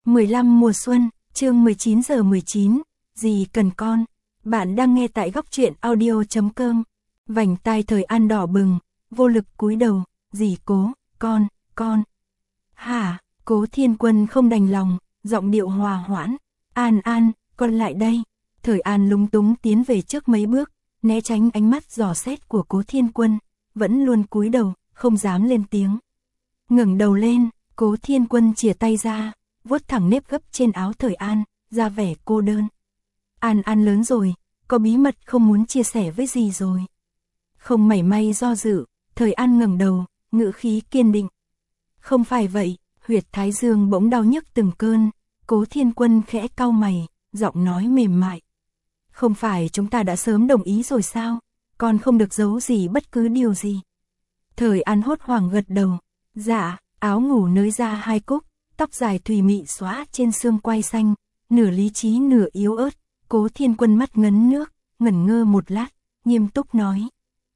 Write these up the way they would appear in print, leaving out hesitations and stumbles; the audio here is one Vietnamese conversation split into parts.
15 mùa xuân, chương 19:19, gì cần con. Bạn đang nghe tại góc truyện audio.com. Vành tai Thời An đỏ bừng, vô lực cúi đầu, dì Cố, con. Hả, Cố Thiên Quân không đành lòng, giọng điệu hòa hoãn. An, con lại đây. Thời An lúng túng tiến về trước mấy bước, né tránh ánh mắt dò xét của Cố Thiên Quân, vẫn luôn cúi đầu, không dám lên tiếng. Ngẩng đầu lên, Cố Thiên Quân chìa tay ra, vuốt thẳng nếp gấp trên áo Thời An, ra vẻ cô đơn. An lớn rồi, có bí mật không muốn chia sẻ với dì rồi. Không mảy may do dự, Thời An ngẩng đầu, ngữ khí kiên định. Không phải vậy, huyệt thái dương bỗng đau nhức từng cơn, Cố Thiên Quân khẽ cau mày, giọng nói mềm mại. Không phải chúng ta đã sớm đồng ý rồi sao, con không được giấu gì bất cứ điều gì. Thời An hốt hoảng gật đầu, dạ, áo ngủ nới ra hai cúc, tóc dài thùy mị xõa trên xương quai xanh, nửa lý trí nửa yếu ớt. Cố Thiên Quân mắt ngấn nước, ngẩn ngơ một lát, nghiêm túc nói.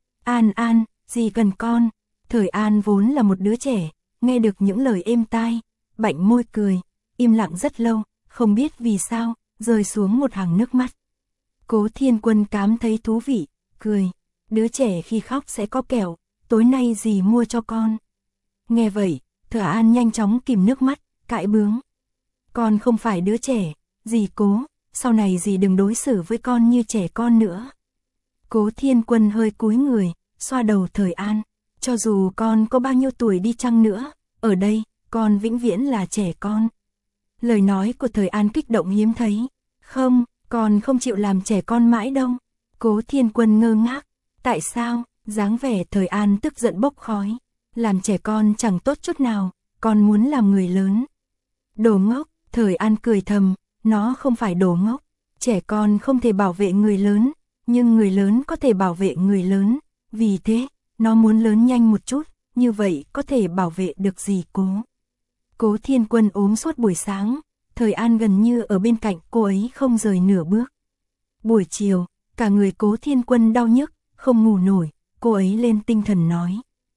An, gì cần con. Thời An vốn là một đứa trẻ, nghe được những lời êm tai, bạnh môi cười, im lặng rất lâu, không biết vì sao, rơi xuống một hàng nước mắt. Cố Thiên Quân cảm thấy thú vị, cười. Đứa trẻ khi khóc sẽ có kẹo, tối nay dì mua cho con. Nghe vậy, Thời An nhanh chóng kìm nước mắt, cãi bướng. Con không phải đứa trẻ, dì Cố, sau này dì đừng đối xử với con như trẻ con nữa. Cố Thiên Quân hơi cúi người, xoa đầu Thời An. Cho dù con có bao nhiêu tuổi đi chăng nữa, ở đây, con vĩnh viễn là trẻ con. Lời nói của Thời An kích động hiếm thấy. Không, con không chịu làm trẻ con mãi đâu. Cố Thiên Quân ngơ ngác. Tại sao? Dáng vẻ Thời An tức giận bốc khói. Làm trẻ con chẳng tốt chút nào, con muốn làm người lớn. Đồ ngốc, Thời An cười thầm, nó không phải đồ ngốc. Trẻ con không thể bảo vệ người lớn, nhưng người lớn có thể bảo vệ người lớn. Vì thế, nó muốn lớn nhanh một chút, như vậy có thể bảo vệ được dì Cố. Cố Thiên Quân ốm suốt buổi sáng, Thời An gần như ở bên cạnh cô ấy không rời nửa bước. Buổi chiều, cả người Cố Thiên Quân đau nhức, không ngủ nổi, cô ấy lên tinh thần nói.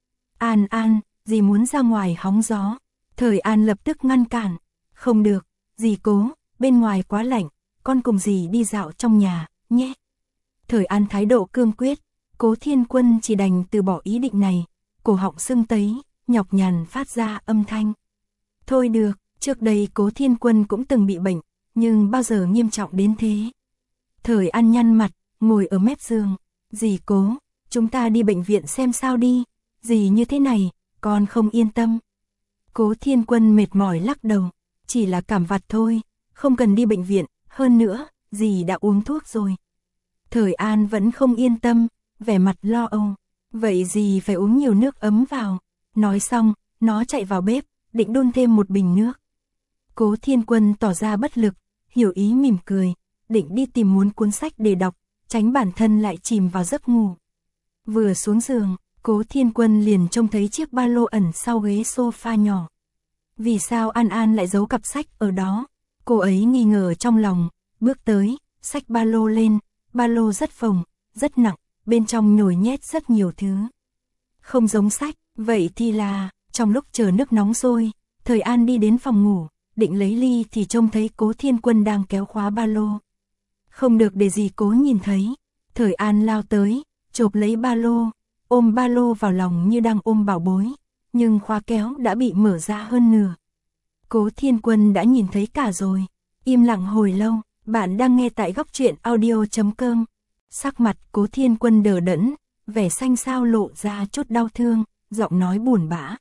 An, dì muốn ra ngoài hóng gió. Thời An lập tức ngăn cản. Không được, dì Cố, bên ngoài quá lạnh, con cùng dì đi dạo trong nhà, nhé. Thời An thái độ cương quyết, Cố Thiên Quân chỉ đành từ bỏ ý định này, cổ họng sưng tấy, nhọc nhằn phát ra âm thanh. Thôi được, trước đây Cố Thiên Quân cũng từng bị bệnh, nhưng bao giờ nghiêm trọng đến thế. Thời An nhăn mặt, ngồi ở mép giường. Dì Cố, chúng ta đi bệnh viện xem sao đi, dì như thế này, con không yên tâm. Cố Thiên Quân mệt mỏi lắc đầu, chỉ là cảm vặt thôi, không cần đi bệnh viện, hơn nữa, dì đã uống thuốc rồi. Thời An vẫn không yên tâm, vẻ mặt lo âu. Vậy dì phải uống nhiều nước ấm vào. Nói xong, nó chạy vào bếp, định đun thêm một bình nước. Cố Thiên Quân tỏ ra bất lực, hiểu ý mỉm cười, định đi tìm muốn cuốn sách để đọc, tránh bản thân lại chìm vào giấc ngủ. Vừa xuống giường, Cố Thiên Quân liền trông thấy chiếc ba lô ẩn sau ghế sofa nhỏ. Vì sao An lại giấu cặp sách ở đó? Cô ấy nghi ngờ trong lòng, bước tới, xách ba lô lên, ba lô rất phồng, rất nặng, bên trong nhồi nhét rất nhiều thứ. Không giống sách, vậy thì là, trong lúc chờ nước nóng sôi, Thời An đi đến phòng ngủ, định lấy ly thì trông thấy Cố Thiên Quân đang kéo khóa ba lô. Không được để dì Cố nhìn thấy, Thời An lao tới, chộp lấy ba lô, ôm ba lô vào lòng như đang ôm bảo bối, nhưng khóa kéo đã bị mở ra hơn nửa. Cố Thiên Quân đã nhìn thấy cả rồi, im lặng hồi lâu. Bạn đang nghe tại góc truyện audio.com. Sắc mặt Cố Thiên Quân đờ đẫn, vẻ xanh xao lộ ra chút đau thương, giọng nói buồn bã.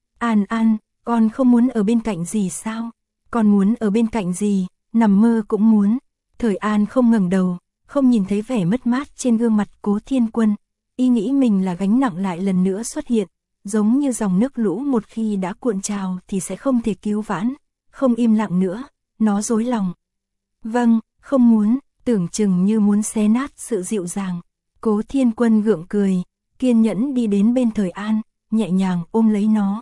An, con không muốn ở bên cạnh dì sao? Con muốn ở bên cạnh dì, nằm mơ cũng muốn. Thời An không ngẩng đầu, không nhìn thấy vẻ mất mát trên gương mặt Cố Thiên Quân, y nghĩ mình là gánh nặng lại lần nữa xuất hiện, giống như dòng nước lũ một khi đã cuộn trào thì sẽ không thể cứu vãn, không im lặng nữa, nó rối lòng. Vâng, không muốn, tưởng chừng như muốn xé nát sự dịu dàng. Cố Thiên Quân gượng cười, kiên nhẫn đi đến bên Thời An, nhẹ nhàng ôm lấy nó.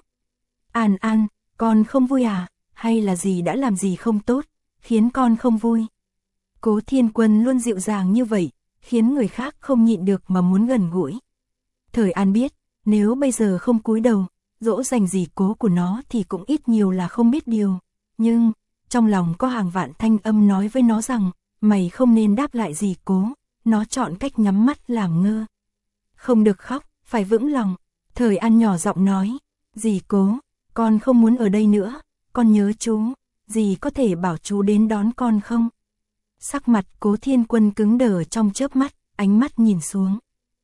An, con không vui à? Hay là dì đã làm gì không tốt, khiến con không vui? Cố Thiên Quân luôn dịu dàng như vậy, khiến người khác không nhịn được mà muốn gần gũi. Thời An biết, nếu bây giờ không cúi đầu, dỗ dành dì Cố của nó thì cũng ít nhiều là không biết điều. Nhưng, trong lòng có hàng vạn thanh âm nói với nó rằng, mày không nên đáp lại dì Cố, nó chọn cách nhắm mắt làm ngơ. Không được khóc, phải vững lòng. Thời An nhỏ giọng nói, dì Cố, con không muốn ở đây nữa, con nhớ chú, dì có thể bảo chú đến đón con không? Sắc mặt Cố Thiên Quân cứng đờ trong chớp mắt, ánh mắt nhìn xuống.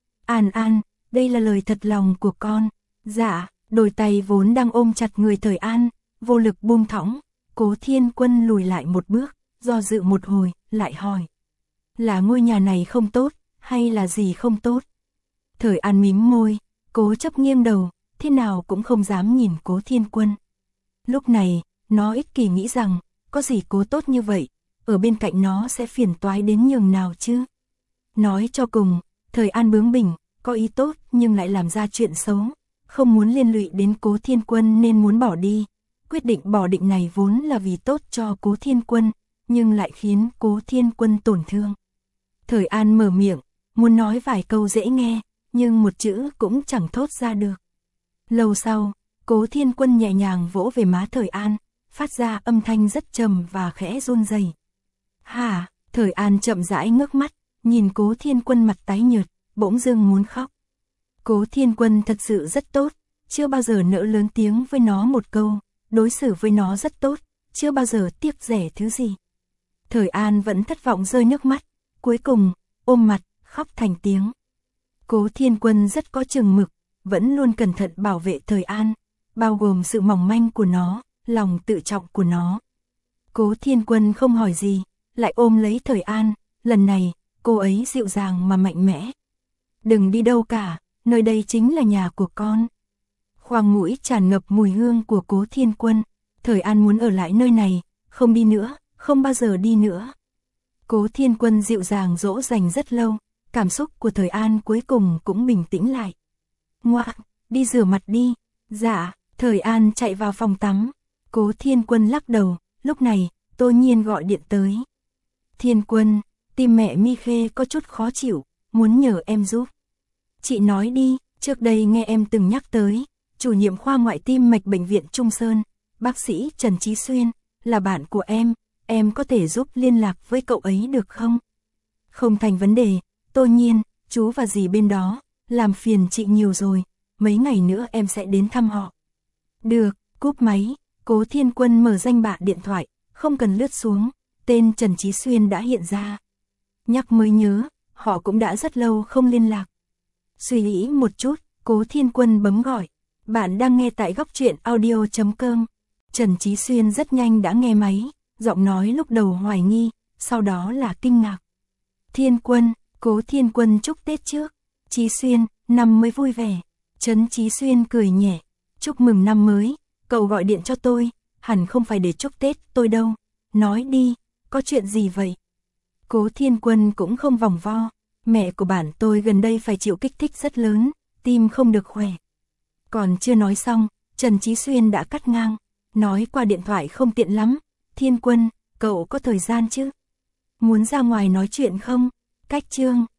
An, đây là lời thật lòng của con. Dạ, đôi tay vốn đang ôm chặt người Thời An, vô lực buông thõng. Cố Thiên Quân lùi lại một bước, do dự một hồi, lại hỏi. Là ngôi nhà này không tốt, hay là gì không tốt? Thời An mím môi, cố chấp nghiêng đầu, thế nào cũng không dám nhìn Cố Thiên Quân. Lúc này, nó ích kỷ nghĩ rằng, có gì Cố tốt như vậy, ở bên cạnh nó sẽ phiền toái đến nhường nào chứ? Nói cho cùng, Thời An bướng bỉnh, có ý tốt nhưng lại làm ra chuyện xấu, không muốn liên lụy đến Cố Thiên Quân nên muốn bỏ đi. Quyết định bỏ định này vốn là vì tốt cho Cố Thiên Quân, nhưng lại khiến Cố Thiên Quân tổn thương. Thời An mở miệng, muốn nói vài câu dễ nghe, nhưng một chữ cũng chẳng thốt ra được. Lâu sau, Cố Thiên Quân nhẹ nhàng vỗ về má Thời An, phát ra âm thanh rất trầm và khẽ run rẩy. Hả? Thời An chậm rãi ngước mắt, nhìn Cố Thiên Quân mặt tái nhợt, bỗng dưng muốn khóc. Cố Thiên Quân thật sự rất tốt, chưa bao giờ nỡ lớn tiếng với nó một câu, đối xử với nó rất tốt, chưa bao giờ tiếc rẻ thứ gì. Thời An vẫn thất vọng rơi nước mắt, cuối cùng, ôm mặt, khóc thành tiếng. Cố Thiên Quân rất có chừng mực, vẫn luôn cẩn thận bảo vệ Thời An, bao gồm sự mỏng manh của nó, lòng tự trọng của nó. Cố Thiên Quân không hỏi gì, lại ôm lấy Thời An, lần này, cô ấy dịu dàng mà mạnh mẽ. Đừng đi đâu cả, nơi đây chính là nhà của con. Khoang mũi tràn ngập mùi hương của Cố Thiên Quân, Thời An muốn ở lại nơi này, không đi nữa, không bao giờ đi nữa. Cố Thiên Quân dịu dàng dỗ dành rất lâu, cảm xúc của Thời An cuối cùng cũng bình tĩnh lại. Ngoạ, đi rửa mặt đi. Dạ, Thời An chạy vào phòng tắm. Cố Thiên Quân lắc đầu, lúc này, Tô Nhiên gọi điện tới. Thiên Quân, tim mẹ Mi Khê có chút khó chịu, muốn nhờ em giúp. Chị nói đi, trước đây nghe em từng nhắc tới, chủ nhiệm khoa ngoại tim mạch bệnh viện Trung Sơn, bác sĩ Trần Chí Xuyên, là bạn của em có thể giúp liên lạc với cậu ấy được không? Không thành vấn đề, Tô Nhiên, chú và dì bên đó, làm phiền chị nhiều rồi, mấy ngày nữa em sẽ đến thăm họ. Được, cúp máy, Cố Thiên Quân mở danh bạ điện thoại, không cần lướt xuống, tên Trần Chí Xuyên đã hiện ra. Nhắc mới nhớ, họ cũng đã rất lâu không liên lạc. Suy nghĩ một chút, Cố Thiên Quân bấm gọi. Bạn đang nghe tại Góc Truyện Audio.com. Trần Chí Xuyên rất nhanh đã nghe máy, giọng nói lúc đầu hoài nghi, sau đó là kinh ngạc. Thiên Quân, Cố Thiên Quân chúc Tết trước. Chí Xuyên, năm mới vui vẻ. Trần Chí Xuyên cười nhẹ. Chúc mừng năm mới, cậu gọi điện cho tôi, hẳn không phải để chúc Tết tôi đâu. Nói đi, có chuyện gì vậy? Cố Thiên Quân cũng không vòng vo. Mẹ của bạn tôi gần đây phải chịu kích thích rất lớn, tim không được khỏe. Còn chưa nói xong, Trần Chí Xuyên đã cắt ngang. Nói qua điện thoại không tiện lắm. Thiên Quân, cậu có thời gian chứ? Muốn ra ngoài nói chuyện không? Cách Trương,